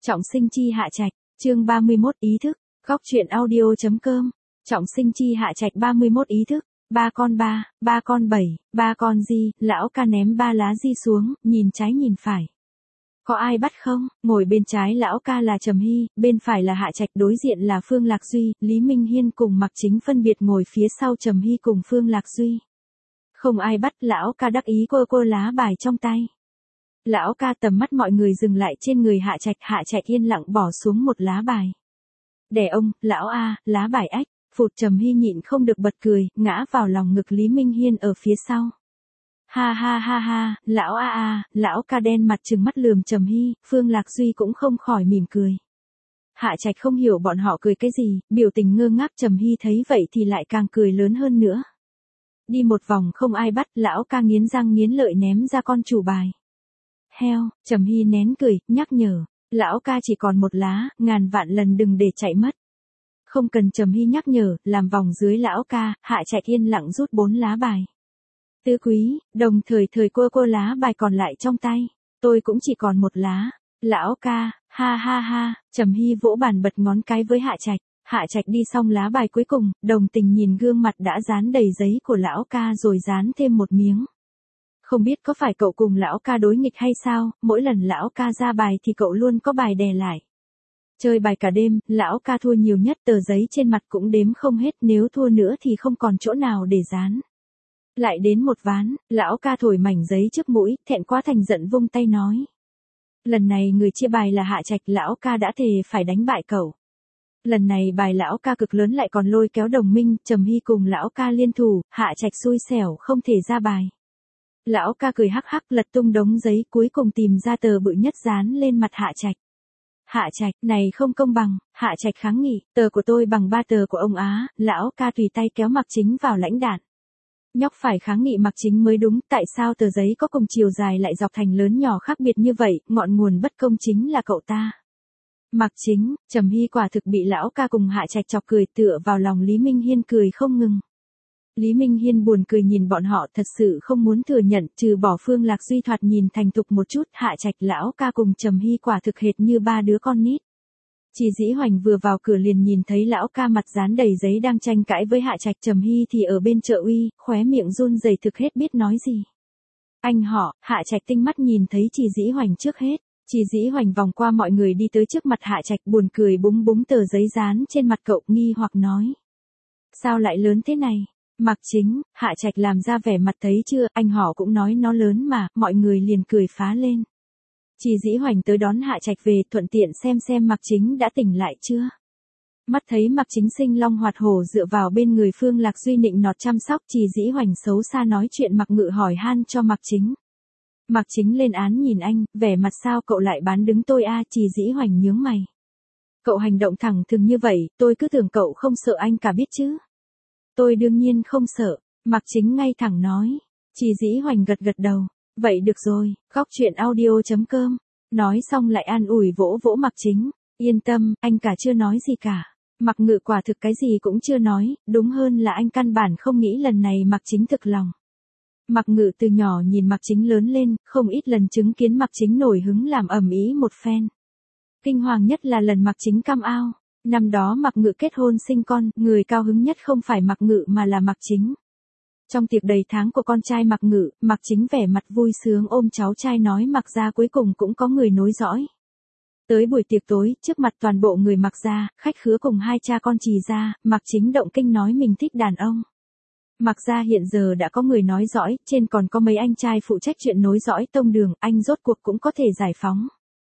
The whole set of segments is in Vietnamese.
Trọng sinh chi hạ trạch, chương 31 ý thức, góc truyện audio.com, trọng sinh chi hạ trạch 31 ý thức, ba con bảy, ba con di, lão ca ném ba lá di xuống, nhìn trái nhìn phải. Có ai bắt không? Ngồi bên trái lão ca là Trầm Hy, bên phải là Hạ Trạch, đối diện là Phương Lạc Duy, Lý Minh Hiên cùng Mạc Chính phân biệt ngồi phía sau Trầm Hy cùng Phương Lạc Duy. Không ai bắt, lão ca đắc ý cô lá bài trong tay. Lão ca tầm mắt mọi người dừng lại trên người Hạ Trạch yên lặng bỏ xuống một lá bài. Đẻ ông, lão a, lá bài ách, phụt Trầm Hy nhịn không được bật cười, ngã vào lòng ngực Lý Minh Hiên ở phía sau. Ha, lão lão ca đen mặt trừng mắt lườm Trầm Hy, Phương Lạc Duy cũng không khỏi mỉm cười. Hạ Trạch không hiểu bọn họ cười cái gì, biểu tình ngơ ngác. Trầm Hy thấy vậy thì lại càng cười lớn hơn nữa. Đi một vòng không ai bắt, lão ca nghiến răng nghiến lợi ném ra con chủ bài. Heo, Trầm Hy nén cười, nhắc nhở, lão ca chỉ còn một lá, ngàn vạn lần đừng để chạy mất. Không cần Trầm Hy nhắc nhở, làm vòng dưới lão ca, Hạ Trạch yên lặng rút 4 lá bài. Tứ quý, đồng thời cô lá bài còn lại trong tay, tôi cũng chỉ còn một lá. Lão ca, ha, Trầm Hy vỗ bàn bật ngón cái với Hạ Trạch đi xong lá bài cuối cùng, đồng tình nhìn gương mặt đã dán đầy giấy của lão ca rồi dán thêm một miếng. Không biết có phải cậu cùng lão ca đối nghịch hay sao, mỗi lần lão ca ra bài thì cậu luôn có bài đè lại. Chơi bài cả đêm, lão ca thua nhiều nhất, tờ giấy trên mặt cũng đếm không hết, nếu thua nữa thì không còn chỗ nào để dán. Lại đến một ván, lão ca thổi mảnh giấy trước mũi, thẹn quá thành giận vung tay nói. Lần này người chia bài là Hạ Trạch, lão ca đã thề phải đánh bại cậu. Lần này bài lão ca cực lớn lại còn lôi kéo đồng minh, Trầm Hy cùng lão ca liên thủ, Hạ Trạch xui xẻo không thể ra bài. Lão ca cười hắc hắc lật tung đống giấy, cuối cùng tìm ra tờ bự nhất dán lên mặt Hạ Trạch. Hạ Trạch, này không công bằng, Hạ Trạch kháng nghị, tờ của tôi bằng 3 tờ của ông á, lão ca tùy tay kéo Mạc Chính vào lãnh đạn. Nhóc phải kháng nghị Mạc Chính mới đúng, tại sao tờ giấy có cùng chiều dài lại dọc thành lớn nhỏ khác biệt như vậy, ngọn nguồn bất công chính là cậu ta. Mạc Chính, Trầm Hy quả thực bị lão ca cùng Hạ Trạch chọc cười, tựa vào lòng Lý Minh Hiên cười không ngừng. Lý Minh Hiên buồn cười nhìn bọn họ, thật sự không muốn thừa nhận, trừ bỏ Phương Lạc Duy thoạt nhìn thành thục một chút, Hạ Trạch lão ca cùng Trầm Hy quả thực hệt như 3 đứa con nít. Chỉ Dĩ Hoành vừa vào cửa liền nhìn thấy lão ca mặt dán đầy giấy đang tranh cãi với Hạ Trạch, Trầm Hy thì ở bên trợ uy, khóe miệng run rẩy thực hết biết nói gì. Anh họ, Hạ Trạch tinh mắt nhìn thấy Chỉ Dĩ Hoành trước hết. Chỉ Dĩ Hoành vòng qua mọi người đi tới trước mặt Hạ Trạch, buồn cười búng tờ giấy dán trên mặt cậu, nghi hoặc nói. Sao lại lớn thế này? Mạc Chính, Hạ Trạch làm ra vẻ mặt thấy chưa, anh họ cũng nói nó lớn mà, mọi người liền cười phá lên. Chỉ Dĩ Hoành tới đón Hạ Trạch về, thuận tiện xem Mạc Chính đã tỉnh lại chưa. Mắt thấy Mạc Chính sinh long hoạt hổ dựa vào bên người Phương Lạc Duy nịnh nọt chăm sóc, Chỉ Dĩ Hoành xấu xa nói chuyện Mạc Ngự hỏi han cho Mạc Chính. Mạc Chính lên án nhìn anh, vẻ mặt sao cậu lại bán đứng tôi a? Chỉ Dĩ Hoành nhướng mày. Cậu hành động thẳng thừng như vậy, tôi cứ tưởng cậu không sợ anh cả biết chứ. Tôi đương nhiên không sợ, Mạc Chính ngay thẳng nói. Chỉ Dĩ Hoành gật đầu. Vậy được rồi, góc truyện audio.com. Nói xong lại an ủi vỗ Mạc Chính. Yên tâm, anh cả chưa nói gì cả. Mạc Ngự quả thực cái gì cũng chưa nói, đúng hơn là anh căn bản không nghĩ lần này Mạc Chính thực lòng. Mạc Ngự từ nhỏ nhìn Mạc Chính lớn lên, không ít lần chứng kiến Mạc Chính nổi hứng làm ầm ĩ một phen. Kinh hoàng nhất là lần Mạc Chính cam ao. Năm đó Mạc Ngự kết hôn sinh con, người cao hứng nhất không phải Mạc Ngự mà là Mạc Chính. Trong tiệc đầy tháng của con trai Mạc Ngự, Mạc Chính vẻ mặt vui sướng ôm cháu trai nói Mạc gia cuối cùng cũng có người nối dõi. Tới buổi tiệc tối, trước mặt toàn bộ người Mạc gia, khách khứa cùng 2 cha con Trì gia, Mạc Chính động kinh nói mình thích đàn ông. Mạc gia hiện giờ đã có người nói dõi, trên còn có mấy anh trai phụ trách chuyện nối dõi tông đường, anh rốt cuộc cũng có thể giải phóng.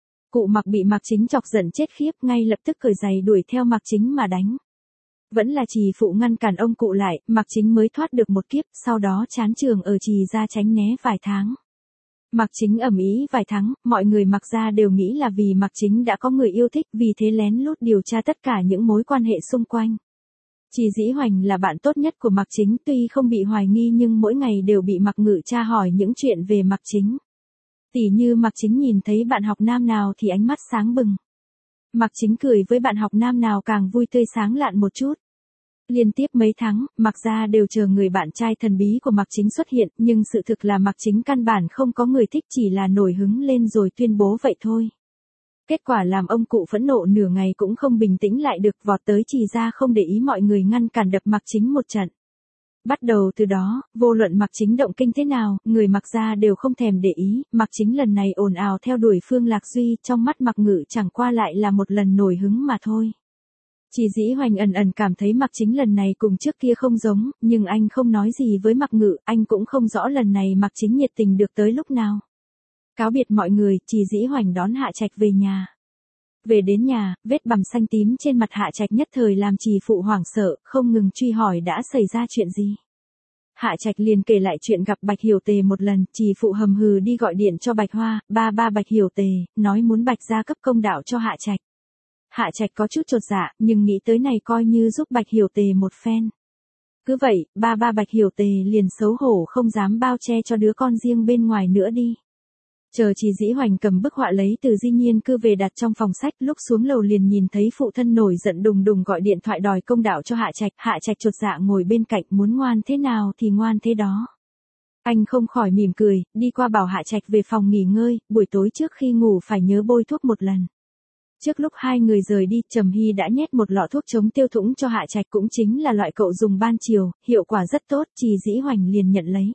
Cụ Mạc bị Mạc Chính chọc giận chết khiếp, ngay lập tức cởi giày đuổi theo Mạc Chính mà đánh. Vẫn là Trì phụ ngăn cản ông cụ lại, Mạc Chính mới thoát được một kiếp, sau đó chán trường ở Trì gia tránh né vài tháng. Mạc Chính ầm ĩ vài tháng, mọi người Mạc gia đều nghĩ là vì Mạc Chính đã có người yêu thích, vì thế lén lút điều tra tất cả những mối quan hệ xung quanh. Chỉ Dĩ Hoành là bạn tốt nhất của Mạc Chính, tuy không bị hoài nghi nhưng mỗi ngày đều bị Mạc Ngự tra hỏi những chuyện về Mạc Chính. Tỉ như Mạc Chính nhìn thấy bạn học nam nào thì ánh mắt sáng bừng. Mạc Chính cười với bạn học nam nào càng vui tươi sáng lạn một chút. Liên tiếp mấy tháng, Mạc gia đều chờ người bạn trai thần bí của Mạc Chính xuất hiện, nhưng sự thực là Mạc Chính căn bản không có người thích, chỉ là nổi hứng lên rồi tuyên bố vậy thôi. Kết quả làm ông cụ phẫn nộ nửa ngày cũng không bình tĩnh lại được, vọt tới Trì ra không để ý mọi người ngăn cản đập Mạc Chính một trận. Bắt đầu từ đó, vô luận Mạc Chính động kinh thế nào, người Mạc gia đều không thèm để ý, Mạc Chính lần này ồn ào theo đuổi Phương Lạc Duy, trong mắt Mạc Ngự chẳng qua lại là một lần nổi hứng mà thôi. Trì Dĩ Hoành ẩn ẩn cảm thấy Mạc Chính lần này cùng trước kia không giống, nhưng anh không nói gì với Mạc Ngự, anh cũng không rõ lần này Mạc Chính nhiệt tình được tới lúc nào. Cáo biệt mọi người, Trì Dĩ Hoành đón Hạ Trạch về nhà. Về đến nhà, vết bầm xanh tím trên mặt Hạ Trạch nhất thời làm Trì phụ hoảng sợ, không ngừng truy hỏi đã xảy ra chuyện gì. Hạ Trạch liền kể lại chuyện gặp Bạch Hiểu Tề một lần, Trì phụ hầm hừ đi gọi điện cho Bạch Hoa, ba Bạch Hiểu Tề, nói muốn Bạch gia cấp công đạo cho Hạ Trạch. Hạ Trạch có chút chột dạ, nhưng nghĩ tới này coi như giúp Bạch Hiểu Tề một phen. Cứ vậy, ba Bạch Hiểu Tề liền xấu hổ không dám bao che cho đứa con riêng bên ngoài nữa đi. Chờ Trì Dĩ Hoành cầm bức họa lấy từ Di Nhiên cư về đặt trong phòng sách, lúc xuống lầu liền nhìn thấy phụ thân nổi giận đùng đùng gọi điện thoại đòi công đạo cho Hạ Trạch chột dạ ngồi bên cạnh, muốn ngoan thế nào thì ngoan thế đó. Anh không khỏi mỉm cười, đi qua bảo Hạ Trạch về phòng nghỉ ngơi, buổi tối trước khi ngủ phải nhớ bôi thuốc một lần. Trước lúc hai người rời đi, Trầm Hy đã nhét một lọ thuốc chống tiêu thủng cho Hạ Trạch, cũng chính là loại cậu dùng ban chiều, hiệu quả rất tốt, Trì Dĩ Hoành liền nhận lấy.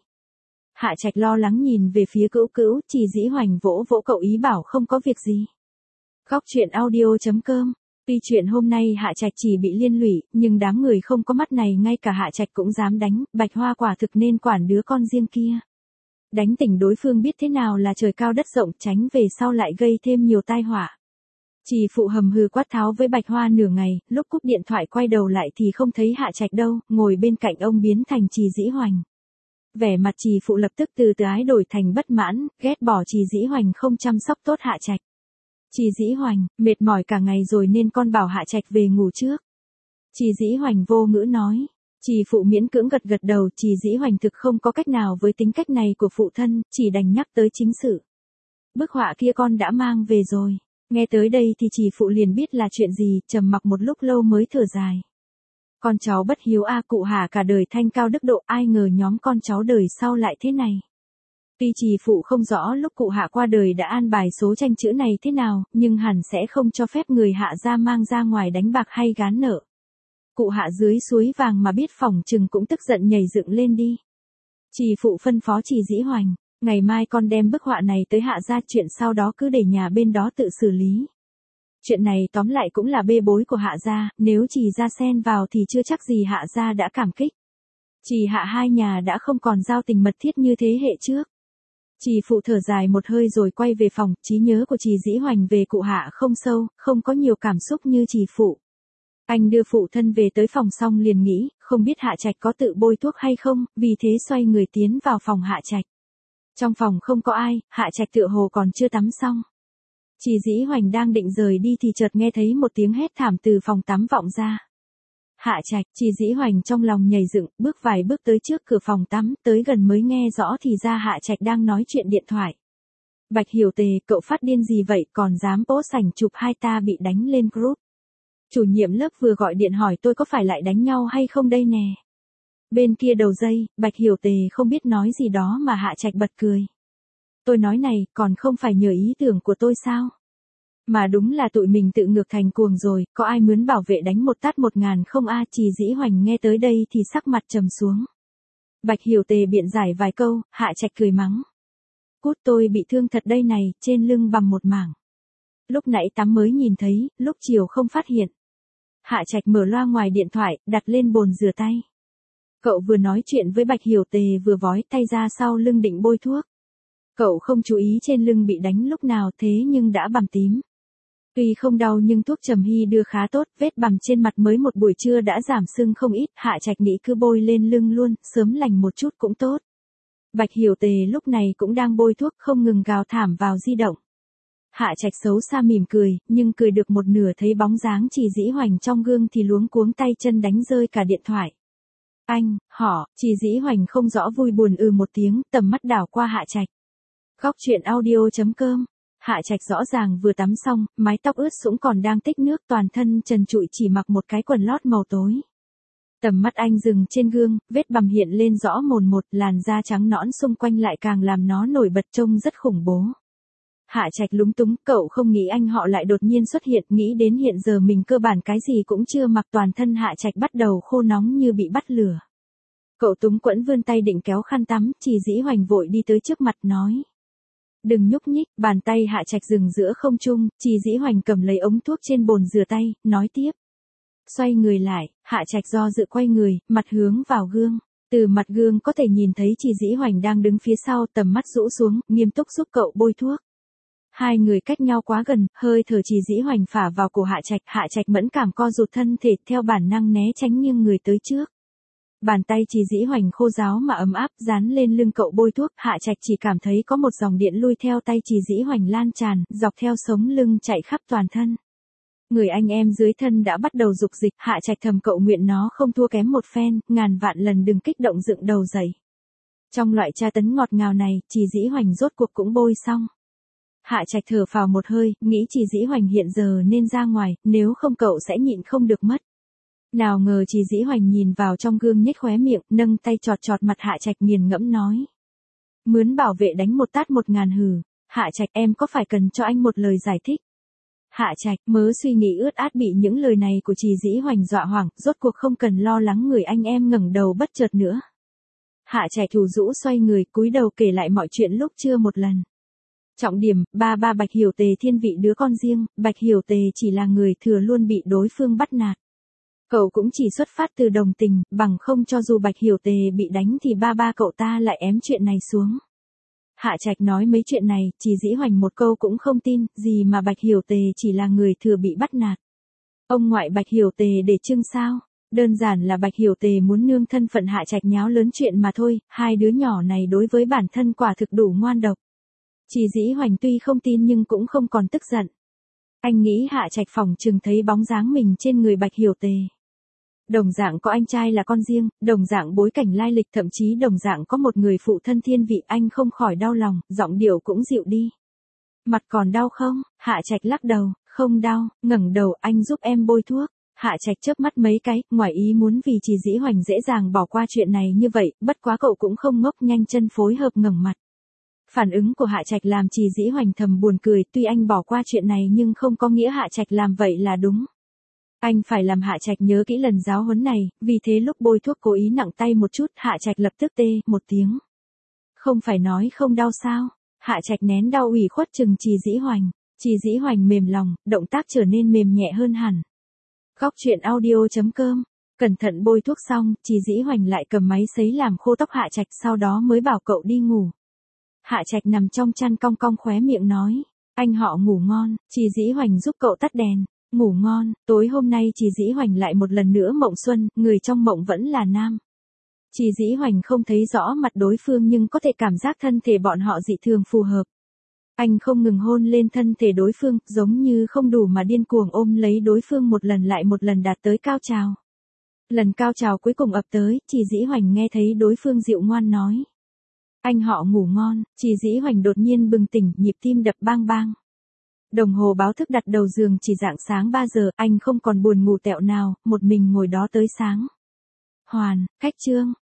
Hạ Trạch lo lắng nhìn về phía Cữu, Trì Dĩ Hoành vỗ vỗ cậu ý bảo không có việc gì. Góc truyện audio.com. Tuy chuyện hôm nay Hạ Trạch chỉ bị liên lụy, nhưng đám người không có mắt này ngay cả Hạ Trạch cũng dám đánh, Bạch Hoa quả thực nên quản đứa con riêng kia. Đánh tỉnh đối phương biết thế nào là trời cao đất rộng, tránh về sau lại gây thêm nhiều tai họa. Trì phụ hầm hừ quát tháo với Bạch Hoa nửa ngày, lúc cúp điện thoại quay đầu lại thì không thấy Hạ Trạch đâu, ngồi bên cạnh ông biến thành Trì Dĩ Hoành. Vẻ mặt Trì phụ lập tức từ ái đổi thành bất mãn, ghét bỏ Trì Dĩ Hoành không chăm sóc tốt Hạ Trạch. Trì Dĩ Hoành, mệt mỏi cả ngày rồi nên con bảo Hạ Trạch về ngủ trước. Trì Dĩ Hoành vô ngữ nói. Trì phụ miễn cưỡng gật đầu, Trì Dĩ Hoành thực không có cách nào với tính cách này của phụ thân, chỉ đành nhắc tới chính sự. Bức họa kia con đã mang về rồi. Nghe tới đây thì Trì phụ liền biết là chuyện gì, trầm mặc một lúc lâu mới thở dài. Con cháu bất hiếu cụ Hạ cả đời thanh cao đức độ, ai ngờ nhóm con cháu đời sau lại thế này. Tuy Trì phụ không rõ lúc cụ Hạ qua đời đã an bài số tranh chữ này thế nào, nhưng hẳn sẽ không cho phép người Hạ gia mang ra ngoài đánh bạc hay gán nợ. Cụ Hạ dưới suối vàng mà biết phỏng chừng cũng tức giận nhảy dựng lên đi. Trì phụ phân phó Trì Dĩ Hoành, ngày mai con đem bức họa này tới Hạ gia, chuyện sau đó cứ để nhà bên đó tự xử lý. Chuyện này tóm lại cũng là bê bối của Hạ gia, nếu Trì gia xen vào thì chưa chắc gì Hạ gia đã cảm kích. Trì Hạ hai nhà đã không còn giao tình mật thiết như thế hệ trước. Trì phụ thở dài một hơi rồi quay về phòng, trí nhớ của Trì Dĩ Hoành về cụ Hạ không sâu, không có nhiều cảm xúc như Trì phụ. Anh đưa phụ thân về tới phòng xong liền nghĩ, không biết Hạ Trạch có tự bôi thuốc hay không, vì thế xoay người tiến vào phòng Hạ Trạch. Trong phòng không có ai, Hạ Trạch tựa hồ còn chưa tắm xong. Trì Dĩ Hoành đang định rời đi thì chợt nghe thấy một tiếng hét thảm từ phòng tắm vọng ra. Hạ Trạch, Trì Dĩ Hoành trong lòng nhảy dựng, bước vài bước tới trước cửa phòng tắm, tới gần mới nghe rõ thì ra Hạ Trạch đang nói chuyện điện thoại. Bạch Hiểu Tề, cậu phát điên gì vậy, còn dám post ảnh chụp hai ta bị đánh lên group. Chủ nhiệm lớp vừa gọi điện hỏi tôi có phải lại đánh nhau hay không đây nè. Bên kia đầu dây, Bạch Hiểu Tề không biết nói gì đó mà Hạ Trạch bật cười. Tôi nói này, còn không phải nhờ ý tưởng của tôi sao? Mà đúng là tụi mình tự ngược thành cuồng rồi, có ai mướn bảo vệ đánh một tát 1.000 không Trì Dĩ Hoành nghe tới đây thì sắc mặt trầm xuống. Bạch Hiểu Tề biện giải vài câu, Hạ Trạch cười mắng. Cút, tôi bị thương thật đây này, trên lưng bầm một mảng. Lúc nãy tắm mới nhìn thấy, lúc chiều không phát hiện. Hạ Trạch mở loa ngoài điện thoại, đặt lên bồn rửa tay. Cậu vừa nói chuyện với Bạch Hiểu Tề vừa vói tay ra sau lưng định bôi thuốc. Cậu không chú ý trên lưng bị đánh lúc nào thế nhưng đã bầm tím. Tuy không đau nhưng thuốc Trầm Hy đưa khá tốt, vết bầm trên mặt mới một buổi trưa đã giảm sưng không ít, Hạ Trạch nghĩ cứ bôi lên lưng luôn, sớm lành một chút cũng tốt. Bạch Hiểu Tề lúc này cũng đang bôi thuốc không ngừng gào thảm vào di động. Hạ Trạch xấu xa mỉm cười, nhưng cười được một nửa thấy bóng dáng Trì Dĩ Hoành trong gương thì luống cuống tay chân đánh rơi cả điện thoại. Anh, Trì Dĩ Hoành không rõ vui buồn một tiếng, tầm mắt đảo qua Hạ Trạch. Góc truyện audio.com. Hạ Trạch rõ ràng vừa tắm xong, mái tóc ướt sũng còn đang tích nước, toàn thân trần trụi chỉ mặc một cái quần lót màu tối. Tầm mắt anh dừng trên gương, vết bầm hiện lên rõ mồn một, làn da trắng nõn xung quanh lại càng làm nó nổi bật trông rất khủng bố. Hạ Trạch lúng túng, cậu không nghĩ anh họ lại đột nhiên xuất hiện, nghĩ đến hiện giờ mình cơ bản cái gì cũng chưa mặc, toàn thân Hạ Trạch bắt đầu khô nóng như bị bắt lửa. Cậu túng quẫn vươn tay định kéo khăn tắm, Trì Dĩ Hoành vội đi tới trước mặt nói. Đừng nhúc nhích, bàn tay Hạ Trạch dừng giữa không trung, Trì Dĩ Hoành cầm lấy ống thuốc trên bồn rửa tay, nói tiếp. Xoay người lại, Hạ Trạch do dự quay người, mặt hướng vào gương. Từ mặt gương có thể nhìn thấy Trì Dĩ Hoành đang đứng phía sau, tầm mắt rũ xuống, nghiêm túc giúp cậu bôi thuốc. Hai người cách nhau quá gần, hơi thở Trì Dĩ Hoành phả vào cổ Hạ Trạch mẫn cảm co rụt thân thể, theo bản năng né tránh nghiêng người tới trước. Bàn tay Trì Dĩ Hoành khô ráo mà ấm áp, dán lên lưng cậu bôi thuốc, Hạ Trạch chỉ cảm thấy có một dòng điện lui theo tay Trì Dĩ Hoành lan tràn, dọc theo sống lưng chạy khắp toàn thân. Người anh em dưới thân đã bắt đầu dục dịch, Hạ Trạch thầm cậu nguyện nó không thua kém một phen, ngàn vạn lần đừng kích động dựng đầu dậy. Trong loại tra tấn ngọt ngào này, Trì Dĩ Hoành rốt cuộc cũng bôi xong. Hạ Trạch thở phào một hơi, nghĩ Trì Dĩ Hoành hiện giờ nên ra ngoài, nếu không cậu sẽ nhịn không được mất. Nào ngờ Trì Dĩ Hoành nhìn vào trong gương nhếch khóe miệng, nâng tay chọt mặt Hạ Trạch, nghiền ngẫm nói. Mướn bảo vệ đánh một tát 1000 hừ. Hạ Trạch, em có phải cần cho anh một lời giải thích? Hạ Trạch mớ suy nghĩ ướt át bị những lời này của Trì Dĩ Hoành dọa hoảng, rốt cuộc không cần lo lắng người anh em ngẩng đầu bất chợt nữa. Hạ Trạch thủ rũ xoay người, cúi đầu kể lại mọi chuyện lúc trưa một lần. Trọng điểm, ba Bạch Hiểu Tề thiên vị đứa con riêng, Bạch Hiểu Tề chỉ là người thừa luôn bị đối phương bắt nạt. Cậu cũng chỉ xuất phát từ đồng tình, bằng không cho dù Bạch Hiểu Tề bị đánh thì ba cậu ta lại ém chuyện này xuống. Hạ Trạch nói mấy chuyện này, Trì Dĩ Hoành một câu cũng không tin, gì mà Bạch Hiểu Tề chỉ là người thừa bị bắt nạt. Ông ngoại Bạch Hiểu Tề để trưng sao? Đơn giản là Bạch Hiểu Tề muốn nương thân phận Hạ Trạch nháo lớn chuyện mà thôi, hai đứa nhỏ này đối với bản thân quả thực đủ ngoan độc. Trì Dĩ Hoành tuy không tin nhưng cũng không còn tức giận. Anh nghĩ Hạ Trạch phỏng chừng thấy bóng dáng mình trên người Bạch Hiểu Tề. Đồng dạng có anh trai là con riêng, đồng dạng bối cảnh lai lịch, thậm chí đồng dạng có một người phụ thân thiên vị, anh không khỏi đau lòng, giọng điệu cũng dịu đi. Mặt còn đau không? Hạ Trạch lắc đầu, không đau, ngẩng đầu, anh giúp em bôi thuốc. Hạ Trạch chớp mắt mấy cái, ngoài ý muốn vì Trì Dĩ Hoành dễ dàng bỏ qua chuyện này như vậy, bất quá cậu cũng không ngốc, nhanh chân phối hợp ngẩng mặt. Phản ứng của Hạ Trạch làm Trì Dĩ Hoành thầm buồn cười, tuy anh bỏ qua chuyện này nhưng không có nghĩa Hạ Trạch làm vậy là đúng. Anh phải làm Hạ Trạch nhớ kỹ lần giáo huấn này, vì thế lúc bôi thuốc cố ý nặng tay một chút, Hạ Trạch lập tức tê một tiếng. Không phải nói không đau sao? Hạ Trạch nén đau ủy khuất chừng Trì Dĩ Hoành. Trì Dĩ Hoành mềm lòng, động tác trở nên mềm nhẹ hơn hẳn. Góc truyện audio.com. Cẩn thận bôi thuốc xong, Trì Dĩ Hoành lại cầm máy sấy làm khô tóc Hạ Trạch, sau đó mới bảo cậu đi ngủ. Hạ Trạch nằm trong chăn cong cong khóe miệng nói, anh họ ngủ ngon. Trì Dĩ Hoành giúp cậu tắt đèn. Ngủ ngon. Tối hôm nay Trì Dĩ Hoành lại một lần nữa mộng xuân, người trong mộng vẫn là nam. Trì Dĩ Hoành không thấy rõ mặt đối phương nhưng có thể cảm giác thân thể bọn họ dị thường phù hợp. Anh không ngừng hôn lên thân thể đối phương, giống như không đủ mà điên cuồng ôm lấy đối phương một lần lại một lần đạt tới cao trào. Lần cao trào cuối cùng ập tới, Trì Dĩ Hoành nghe thấy đối phương dịu ngoan nói. Anh họ ngủ ngon. Trì Dĩ Hoành đột nhiên bừng tỉnh, nhịp tim đập bang bang. Đồng hồ báo thức đặt đầu giường chỉ rạng sáng 3 giờ, anh không còn buồn ngủ tẹo nào, một mình ngồi đó tới sáng. Hoàn, cách chương.